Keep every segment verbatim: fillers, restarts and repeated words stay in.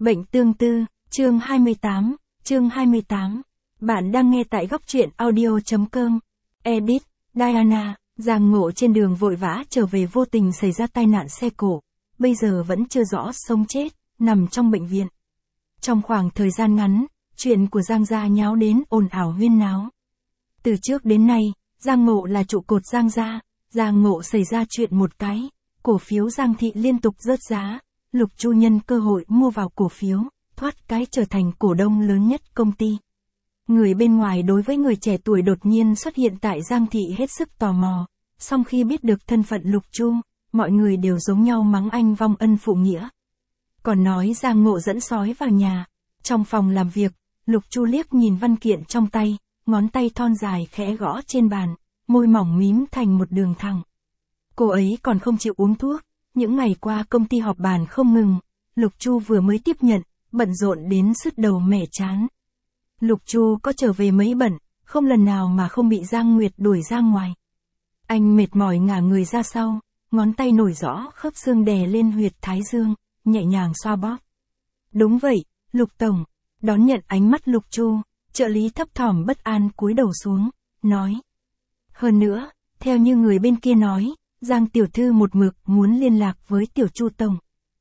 Bệnh tương tư, chương hai mươi tám, chương hai mươi tám. Bạn đang nghe tại góc truyện audio chấm com. Edit, Diana, Giang Ngộ trên đường vội vã trở về vô tình xảy ra tai nạn xe cộ. Bây giờ vẫn chưa rõ sống chết, nằm trong bệnh viện. Trong khoảng thời gian ngắn, chuyện của Giang gia nháo đến ồn ào huyên náo. Từ trước đến nay, Giang Ngộ là trụ cột Giang gia, Giang Ngộ xảy ra chuyện một cái, cổ phiếu Giang thị liên tục rớt giá. Lục Chu nhân cơ hội mua vào cổ phiếu, thoát cái trở thành cổ đông lớn nhất công ty. Người bên ngoài đối với người trẻ tuổi đột nhiên xuất hiện tại Giang thị hết sức tò mò, song khi biết được thân phận Lục Chu, mọi người đều giống nhau mắng anh vong ân phụ nghĩa. Còn nói Giang Ngộ dẫn sói vào nhà. Trong phòng làm việc, Lục Chu liếc nhìn văn kiện trong tay, ngón tay thon dài khẽ gõ trên bàn, môi mỏng mím thành một đường thẳng. Cô ấy còn không chịu uống thuốc. Những ngày qua công ty họp bàn không ngừng, Lục Chu vừa mới tiếp nhận, bận rộn đến sứt đầu mẻ chán. Lục Chu có trở về mấy bận, không lần nào mà không bị Giang Nguyệt đuổi ra ngoài. Anh mệt mỏi ngả người ra sau, ngón tay nổi rõ khớp xương đè lên huyệt thái dương, nhẹ nhàng xoa bóp. Đúng vậy, Lục Tổng. Đón nhận ánh mắt Lục Chu, trợ lý thấp thỏm bất an cúi đầu xuống, nói. Hơn nữa, theo như người bên kia nói, Giang tiểu thư một mực muốn liên lạc với tiểu Chu Tổng.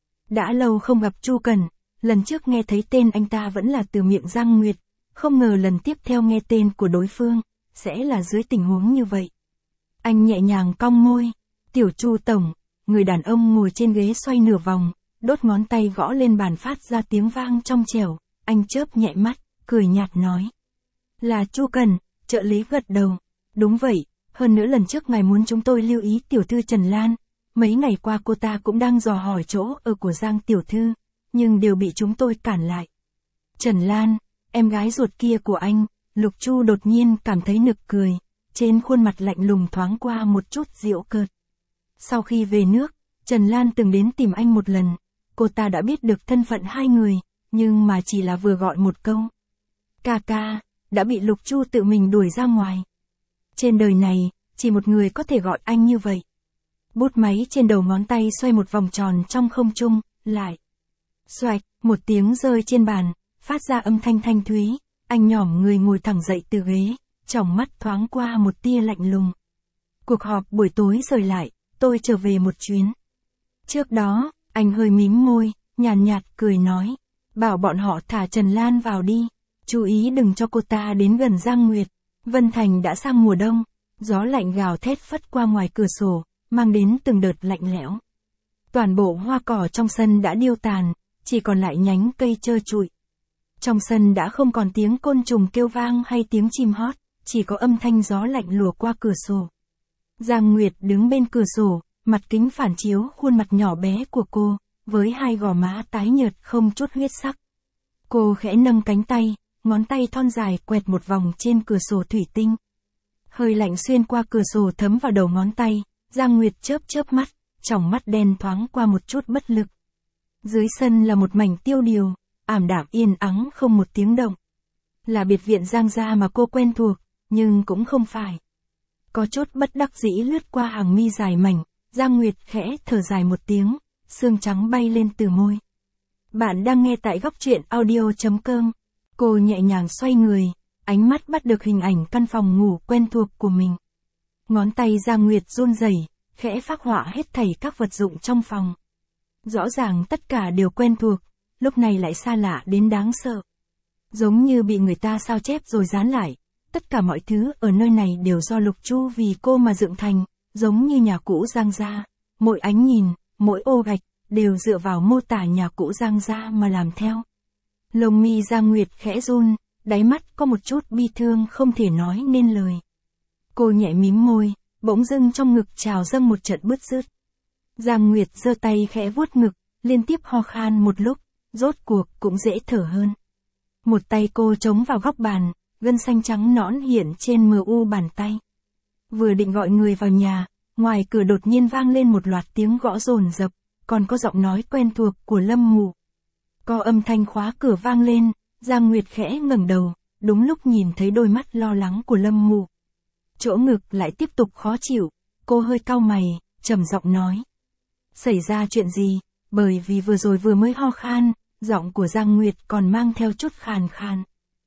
Đã lâu không gặp Chu Cần, lần trước nghe thấy tên anh ta vẫn là từ miệng Giang Nguyệt, không ngờ lần tiếp theo nghe tên của đối phương, sẽ là dưới tình huống như vậy. Anh nhẹ nhàng cong môi, tiểu Chu Tổng, người đàn ông ngồi trên ghế xoay nửa vòng, đốt ngón tay gõ lên bàn phát ra tiếng vang trong trẻo, anh chớp nhẹ mắt, cười nhạt nói. Là Chu Cần, trợ lý gật đầu, đúng vậy. Hơn nữa lần trước ngài muốn chúng tôi lưu ý tiểu thư Trần Lan, mấy ngày qua cô ta cũng đang dò hỏi chỗ ở của Giang tiểu thư, nhưng đều bị chúng tôi cản lại. Trần Lan, em gái ruột kia của anh, Lục Chu đột nhiên cảm thấy nực cười, trên khuôn mặt lạnh lùng thoáng qua một chút giễu cợt. Sau khi về nước, Trần Lan từng đến tìm anh một lần, cô ta đã biết được thân phận hai người, nhưng mà chỉ là vừa gọi một câu. Ca ca, đã bị Lục Chu tự mình đuổi ra ngoài. Trên đời này, chỉ một người có thể gọi anh như vậy. Bút máy trên đầu ngón tay xoay một vòng tròn trong không trung, lại. Xoạch, một tiếng rơi trên bàn, phát ra âm thanh thanh thúy, anh nhỏm người ngồi thẳng dậy từ ghế, tròng mắt thoáng qua một tia lạnh lùng. Cuộc họp buổi tối rời lại, tôi trở về một chuyến. Trước đó, anh hơi mím môi, nhàn nhạt, nhạt cười nói, bảo bọn họ thả Trần Lan vào đi, chú ý đừng cho cô ta đến gần Giang Nguyệt. Vân Thành đã sang mùa đông, gió lạnh gào thét phất qua ngoài cửa sổ, mang đến từng đợt lạnh lẽo. Toàn bộ hoa cỏ trong sân đã điêu tàn, chỉ còn lại nhánh cây trơ trụi. Trong sân đã không còn tiếng côn trùng kêu vang hay tiếng chim hót, chỉ có âm thanh gió lạnh lùa qua cửa sổ. Giang Nguyệt đứng bên cửa sổ, mặt kính phản chiếu khuôn mặt nhỏ bé của cô, với hai gò má tái nhợt không chút huyết sắc. Cô khẽ nâng cánh tay, ngón tay thon dài quẹt một vòng trên cửa sổ thủy tinh. Hơi lạnh xuyên qua cửa sổ thấm vào đầu ngón tay, Giang Nguyệt chớp chớp mắt, tròng mắt đen thoáng qua một chút bất lực. Dưới sân là một mảnh tiêu điều, ảm đạm yên ắng không một tiếng động. Là biệt viện Giang gia mà cô quen thuộc, nhưng cũng không phải. Có chút bất đắc dĩ lướt qua hàng mi dài mảnh, Giang Nguyệt khẽ thở dài một tiếng, xương trắng bay lên từ môi. Bạn đang nghe tại góc truyện audio chấm com. Cô nhẹ nhàng xoay người, ánh mắt bắt được hình ảnh căn phòng ngủ quen thuộc của mình. Ngón tay Giang Nguyệt run rẩy, khẽ phác họa hết thảy các vật dụng trong phòng. Rõ ràng tất cả đều quen thuộc, lúc này lại xa lạ đến đáng sợ. Giống như bị người ta sao chép rồi dán lại, tất cả mọi thứ ở nơi này đều do Lục Chu vì cô mà dựng thành, giống như nhà cũ Giang gia, mỗi ánh nhìn, mỗi ô gạch, đều dựa vào mô tả nhà cũ Giang gia mà làm theo. Lông mi Giang Nguyệt khẽ run, đáy mắt có một chút bi thương không thể nói nên lời. Cô nhẹ mím môi, bỗng dưng trong ngực trào dâng một trận bứt rứt. Giang Nguyệt giơ tay khẽ vuốt ngực, liên tiếp ho khan một lúc, rốt cuộc cũng dễ thở hơn. Một tay cô chống vào góc bàn, gân xanh trắng nõn hiện trên mờ u bàn tay. Vừa định gọi người vào nhà, ngoài cửa đột nhiên vang lên một loạt tiếng gõ dồn dập, còn có giọng nói quen thuộc của Lâm Mụ. Có âm thanh khóa cửa vang lên, Giang Nguyệt khẽ ngẩng đầu, đúng lúc nhìn thấy đôi mắt lo lắng của Lâm Mụ. Chỗ ngực lại tiếp tục khó chịu, cô hơi cau mày, trầm giọng nói. Xảy ra chuyện gì? Bởi vì vừa rồi vừa mới ho khan, giọng của Giang Nguyệt còn mang theo chút khàn khàn.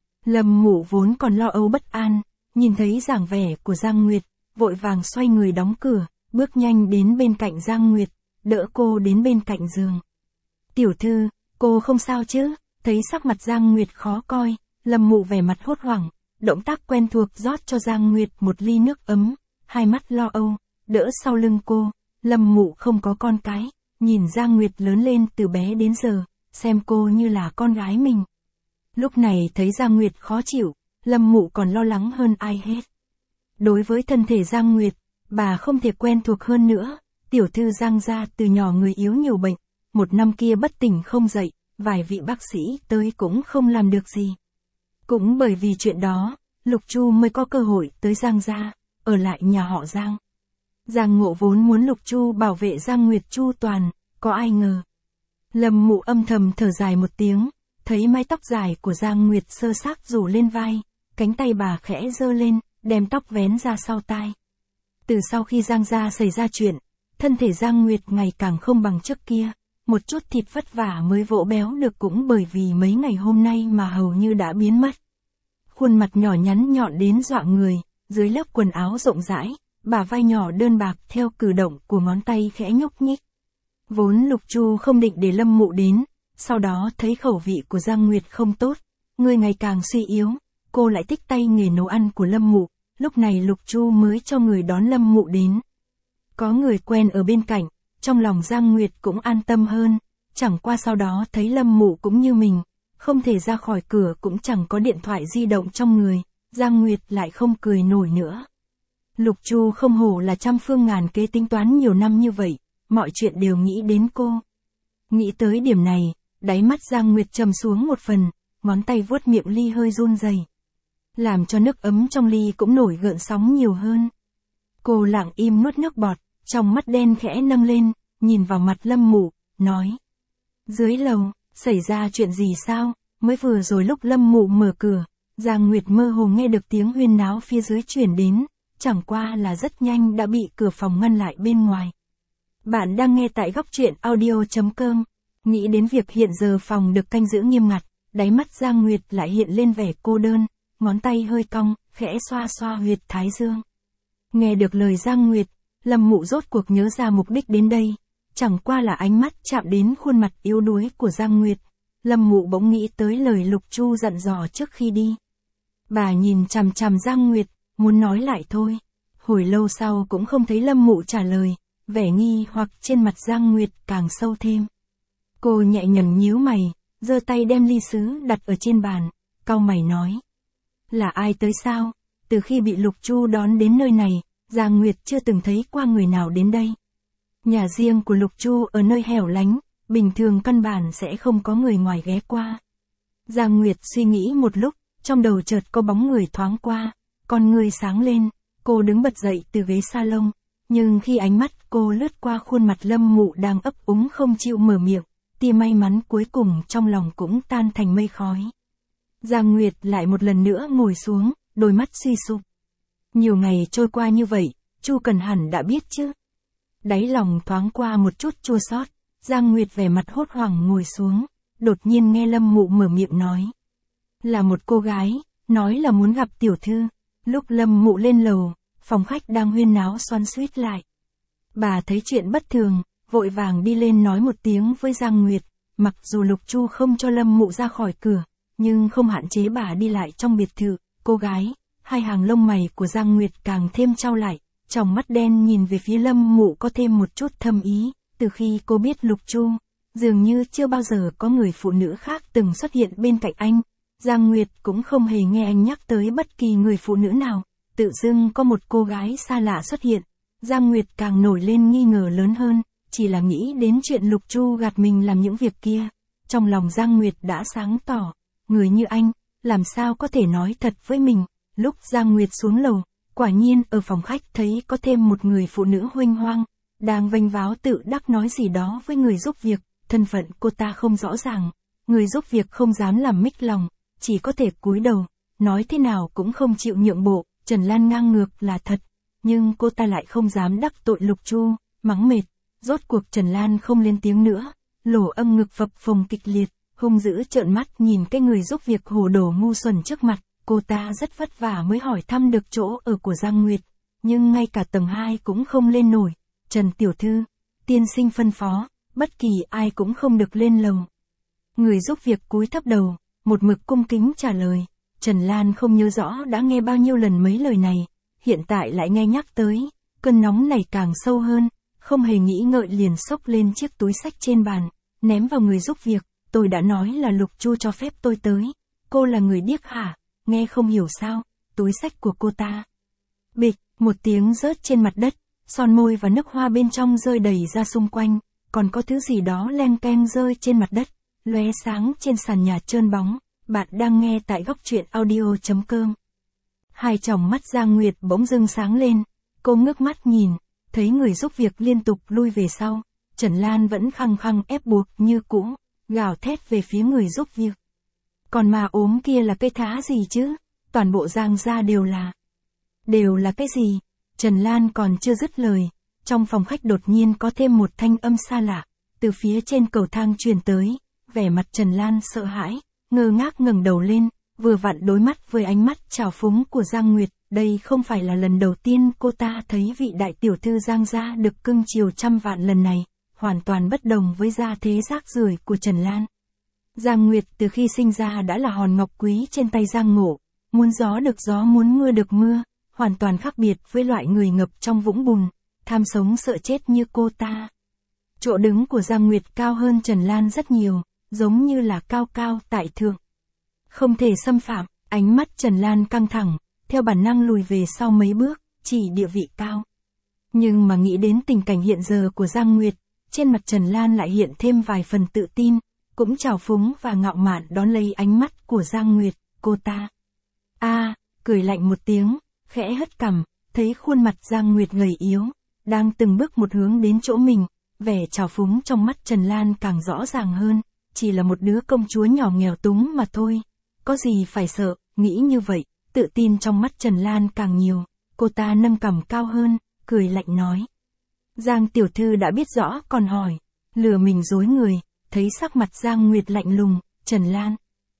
Lâm Mụ vốn còn lo âu bất an, nhìn thấy dáng vẻ của Giang Nguyệt, vội vàng xoay người đóng cửa, bước nhanh đến bên cạnh Giang Nguyệt, đỡ cô đến bên cạnh giường. Tiểu thư, cô không sao chứ? Thấy sắc mặt Giang Nguyệt khó coi, Lâm Mụ vẻ mặt hốt hoảng, động tác quen thuộc rót cho Giang Nguyệt một ly nước ấm, hai mắt lo âu, đỡ sau lưng cô. Lâm Mụ không có con cái, nhìn Giang Nguyệt lớn lên từ bé đến giờ, xem cô như là con gái mình. Lúc này thấy Giang Nguyệt khó chịu, Lâm Mụ còn lo lắng hơn ai hết. Đối với thân thể Giang Nguyệt, bà không thể quen thuộc hơn nữa, tiểu thư Giang gia từ nhỏ người yếu nhiều bệnh, một năm kia bất tỉnh không dậy, vài vị bác sĩ tới cũng không làm được gì. Cũng bởi vì chuyện đó, Lục Chu mới có cơ hội tới Giang gia, ở lại nhà họ Giang. Giang Ngộ vốn muốn Lục Chu bảo vệ Giang Nguyệt chu toàn, có ai ngờ. Lâm Mụ âm thầm thở dài một tiếng, thấy mái tóc dài của Giang Nguyệt sơ xác rủ lên vai, cánh tay bà khẽ giơ lên, đem tóc vén ra sau tai. Từ sau khi Giang gia xảy ra chuyện, thân thể Giang Nguyệt ngày càng không bằng trước kia, một chút thịt vất vả mới vỗ béo được cũng bởi vì mấy ngày hôm nay mà hầu như đã biến mất. Khuôn mặt nhỏ nhắn nhọn đến dọa người, dưới lớp quần áo rộng rãi, bả vai nhỏ đơn bạc theo cử động của ngón tay khẽ nhúc nhích. Vốn Lục Chu không định để Lâm Mụ đến, sau đó thấy khẩu vị của Giang Nguyệt không tốt, người ngày càng suy yếu, cô lại thích tay nghề nấu ăn của Lâm Mụ, lúc này Lục Chu mới cho người đón Lâm Mụ đến. Có người quen ở bên cạnh, trong lòng Giang Nguyệt cũng an tâm hơn, chẳng qua sau đó thấy Lâm Mụ cũng như mình, không thể ra khỏi cửa cũng chẳng có điện thoại di động trong người, Giang Nguyệt lại không cười nổi nữa. Lục Chu không hổ là trăm phương ngàn kế tính toán nhiều năm như vậy, mọi chuyện đều nghĩ đến cô. Nghĩ tới điểm này, đáy mắt Giang Nguyệt trầm xuống một phần, ngón tay vuốt miệng ly hơi run rẩy, làm cho nước ấm trong ly cũng nổi gợn sóng nhiều hơn. Cô lặng im nuốt nước bọt, trong mắt đen khẽ nâng lên, nhìn vào mặt Lâm Mụ, nói. Dưới lầu, xảy ra chuyện gì sao? Mới vừa rồi lúc Lâm Mụ mở cửa, Giang Nguyệt mơ hồ nghe được tiếng huyên náo phía dưới chuyển đến, chẳng qua là rất nhanh đã bị cửa phòng ngăn lại bên ngoài. Bạn đang nghe tại góc truyện audio chấm com. Nghĩ đến việc hiện giờ phòng được canh giữ nghiêm ngặt, đáy mắt Giang Nguyệt lại hiện lên vẻ cô đơn, ngón tay hơi cong, khẽ xoa xoa huyệt thái dương. Nghe được lời Giang Nguyệt, Lâm Mụ rốt cuộc nhớ ra mục đích đến đây, chẳng qua là ánh mắt chạm đến khuôn mặt yếu đuối của Giang Nguyệt. Lâm Mụ bỗng nghĩ tới lời Lục Chu dặn dò trước khi đi. Bà nhìn chằm chằm Giang Nguyệt, muốn nói lại thôi. Hồi lâu sau cũng không thấy Lâm Mụ trả lời, vẻ nghi hoặc trên mặt Giang Nguyệt càng sâu thêm. Cô nhẹ nhàng nhíu mày, giơ tay đem ly sứ đặt ở trên bàn, cau mày nói. Là ai tới sao? Từ khi bị Lục Chu đón đến nơi này, Giang Nguyệt chưa từng thấy qua người nào đến đây. Nhà riêng của Lục Chu ở nơi hẻo lánh, bình thường căn bản sẽ không có người ngoài ghé qua. Giang Nguyệt suy nghĩ một lúc, trong đầu chợt có bóng người thoáng qua, con người sáng lên, cô đứng bật dậy từ ghế salon, nhưng khi ánh mắt cô lướt qua khuôn mặt Lâm Mụ đang ấp úng không chịu mở miệng, tia may mắn cuối cùng trong lòng cũng tan thành mây khói. Giang Nguyệt lại một lần nữa ngồi xuống, đôi mắt suy sụp. Nhiều ngày trôi qua như vậy, Chu Cần hẳn đã biết chứ. Đáy lòng thoáng qua một chút chua xót, Giang Nguyệt vẻ mặt hốt hoảng ngồi xuống, đột nhiên nghe Lâm Mụ mở miệng nói. Là một cô gái, nói là muốn gặp tiểu thư. Lúc Lâm Mụ lên lầu, phòng khách đang huyên náo xoắn xuýt lại. Bà thấy chuyện bất thường, vội vàng đi lên nói một tiếng với Giang Nguyệt, mặc dù Lục Chu không cho Lâm Mụ ra khỏi cửa, nhưng không hạn chế bà đi lại trong biệt thự. Cô gái, hai hàng lông mày của Giang Nguyệt càng thêm chau lại, trong mắt đen nhìn về phía Lâm Mụ có thêm một chút thâm ý. Từ khi cô biết Lục Chu, dường như chưa bao giờ có người phụ nữ khác từng xuất hiện bên cạnh anh. Giang Nguyệt cũng không hề nghe anh nhắc tới bất kỳ người phụ nữ nào, tự dưng có một cô gái xa lạ xuất hiện. Giang Nguyệt càng nổi lên nghi ngờ lớn hơn, chỉ là nghĩ đến chuyện Lục Chu gạt mình làm những việc kia. Trong lòng Giang Nguyệt đã sáng tỏ, người như anh, làm sao có thể nói thật với mình. Lúc Giang Nguyệt xuống lầu, quả nhiên ở phòng khách thấy có thêm một người phụ nữ huênh hoang, đang vênh váo tự đắc nói gì đó với người giúp việc, thân phận cô ta không rõ ràng, người giúp việc không dám làm mích lòng, chỉ có thể cúi đầu, nói thế nào cũng không chịu nhượng bộ. Trần Lan ngang ngược là thật, nhưng cô ta lại không dám đắc tội Lục Chu, mắng mệt, rốt cuộc Trần Lan không lên tiếng nữa, lỗ âm ngực phập phồng kịch liệt, hung dữ trợn mắt nhìn cái người giúp việc hồ đồ ngu xuẩn trước mặt. Cô ta rất vất vả mới hỏi thăm được chỗ ở của Giang Nguyệt, nhưng ngay cả tầng hai cũng không lên nổi. Trần tiểu thư, tiên sinh phân phó, bất kỳ ai cũng không được lên lầu. Người giúp việc cúi thấp đầu, một mực cung kính trả lời. Trần Lan không nhớ rõ đã nghe bao nhiêu lần mấy lời này, hiện tại lại nghe nhắc tới, cơn nóng này càng sâu hơn, không hề nghĩ ngợi liền xốc lên chiếc túi xách trên bàn, ném vào người giúp việc. Tôi đã nói là Lục Chu cho phép tôi tới, cô là người điếc hả, nghe không hiểu sao, túi xách của cô ta. Bịch, một tiếng rớt trên mặt đất, son môi và nước hoa bên trong rơi đầy ra xung quanh, còn có thứ gì đó leng keng rơi trên mặt đất, lóe sáng trên sàn nhà trơn bóng. Bạn đang nghe tại góc truyện audio chấm com. Hai tròng mắt Giang Nguyệt bỗng dưng sáng lên, cô ngước mắt nhìn, thấy người giúp việc liên tục lui về sau, Trần Lan vẫn khăng khăng ép buộc như cũ, gào thét về phía người giúp việc. Còn mà ốm kia là cái thá gì chứ, toàn bộ Giang gia đều là. Đều là cái gì? Trần Lan còn chưa dứt lời, trong phòng khách đột nhiên có thêm một thanh âm xa lạ, từ phía trên cầu thang truyền tới, vẻ mặt Trần Lan sợ hãi, ngơ ngác ngẩng đầu lên, vừa vặn đối mắt với ánh mắt trào phúng của Giang Nguyệt. Đây không phải là lần đầu tiên cô ta thấy vị đại tiểu thư Giang gia được cưng chiều trăm vạn, lần này, hoàn toàn bất đồng với gia thế rác rưởi của Trần Lan. Giang Nguyệt từ khi sinh ra đã là hòn ngọc quý trên tay Giang Ngộ, muốn gió được gió muốn mưa được mưa, hoàn toàn khác biệt với loại người ngập trong vũng bùn, tham sống sợ chết như cô ta. Chỗ đứng của Giang Nguyệt cao hơn Trần Lan rất nhiều, giống như là cao cao tại thượng. Không thể xâm phạm, ánh mắt Trần Lan căng thẳng, theo bản năng lùi về sau mấy bước, chỉ địa vị cao. Nhưng mà nghĩ đến tình cảnh hiện giờ của Giang Nguyệt, trên mặt Trần Lan lại hiện thêm vài phần tự tin, cũng trào phúng và ngạo mạn đón lấy ánh mắt của Giang Nguyệt, cô ta. A, à, cười lạnh một tiếng, khẽ hất cằm, thấy khuôn mặt Giang Nguyệt gầy yếu, đang từng bước một hướng đến chỗ mình, vẻ trào phúng trong mắt Trần Lan càng rõ ràng hơn, chỉ là một đứa công chúa nhỏ nghèo túng mà thôi, có gì phải sợ, nghĩ như vậy, tự tin trong mắt Trần Lan càng nhiều, cô ta nâng cằm cao hơn, cười lạnh nói. Giang tiểu thư đã biết rõ còn hỏi, lừa mình dối người, thấy sắc mặt Giang Nguyệt lạnh lùng, Trần Lan.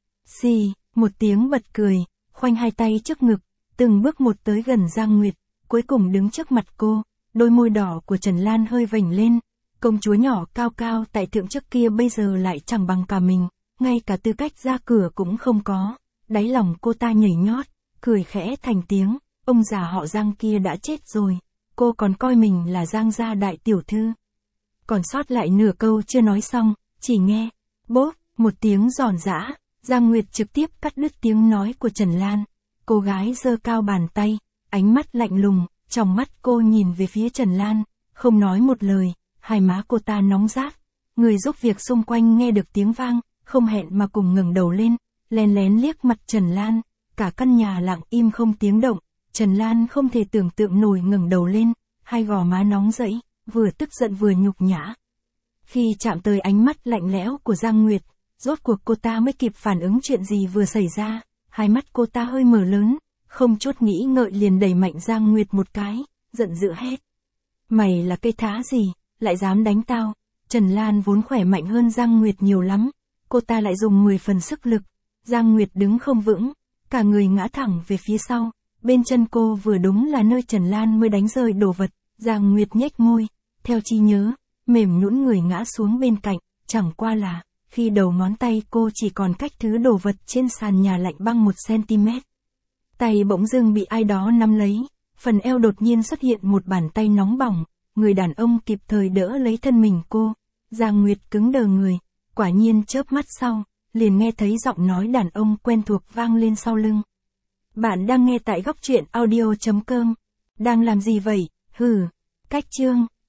Xì, một tiếng bật cười, khoanh hai tay trước ngực, từng bước một tới gần Giang Nguyệt, cuối cùng đứng trước mặt cô, đôi môi đỏ của Trần Lan hơi vểnh lên, công chúa nhỏ cao cao tại thượng trước kia bây giờ lại chẳng bằng cả mình, ngay cả tư cách ra cửa cũng không có, đáy lòng cô ta nhảy nhót, cười khẽ thành tiếng, ông già họ Giang kia đã chết rồi, cô còn coi mình là Giang gia đại tiểu thư. Còn sót lại nửa câu chưa nói xong, chỉ nghe, bốp, một tiếng giòn giã, Giang Nguyệt trực tiếp cắt đứt tiếng nói của Trần Lan. Cô gái giơ cao bàn tay, ánh mắt lạnh lùng, trong mắt cô nhìn về phía Trần Lan, không nói một lời, hai má cô ta nóng rát. Người giúp việc xung quanh nghe được tiếng vang, không hẹn mà cùng ngẩng đầu lên, lén lén liếc mặt Trần Lan, cả căn nhà lặng im không tiếng động. Trần Lan không thể tưởng tượng nổi ngẩng đầu lên, hai gò má nóng rẫy, vừa tức giận vừa nhục nhã. Khi chạm tới ánh mắt lạnh lẽo của Giang Nguyệt, rốt cuộc cô ta mới kịp phản ứng chuyện gì vừa xảy ra, hai mắt cô ta hơi mở lớn, không chút nghĩ ngợi liền đẩy mạnh Giang Nguyệt một cái, giận dữ hét. Mày là cây thá gì, lại dám đánh tao? Trần Lan vốn khỏe mạnh hơn Giang Nguyệt nhiều lắm, cô ta lại dùng mười phần sức lực, Giang Nguyệt đứng không vững, cả người ngã thẳng về phía sau, bên chân cô vừa đúng là nơi Trần Lan mới đánh rơi đồ vật, Giang Nguyệt nhếch môi, theo trí nhớ, mềm nhũn người ngã xuống bên cạnh, chẳng qua là, khi đầu ngón tay cô chỉ còn cách thứ đồ vật trên sàn nhà lạnh băng một xăng-ti-mét. Tay bỗng dưng bị ai đó nắm lấy, phần eo đột nhiên xuất hiện một bàn tay nóng bỏng, người đàn ông kịp thời đỡ lấy thân mình cô, Giang Nguyệt cứng đờ người, quả nhiên chớp mắt sau, liền nghe thấy giọng nói đàn ông quen thuộc vang lên sau lưng. Bạn đang nghe tại góc truyện audio chấm com, đang làm gì vậy, hừ, cách chương.